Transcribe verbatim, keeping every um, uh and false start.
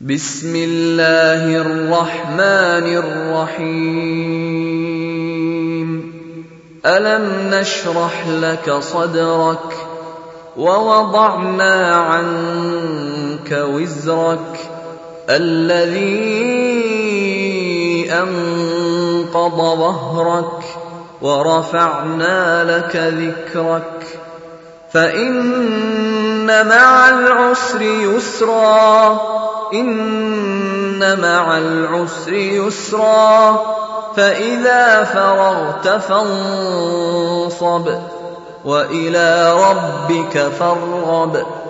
بسم الله الرحمن الرحيم ألم نشرح لك صدرك ووضعنا عنك وزرك الذي أنقض ظهرك ورفعنا لك ذكرك فإن مع العسر يسرا إن مع العسر يسرا فإذا فرغت فانصب وإلى ربك فارغب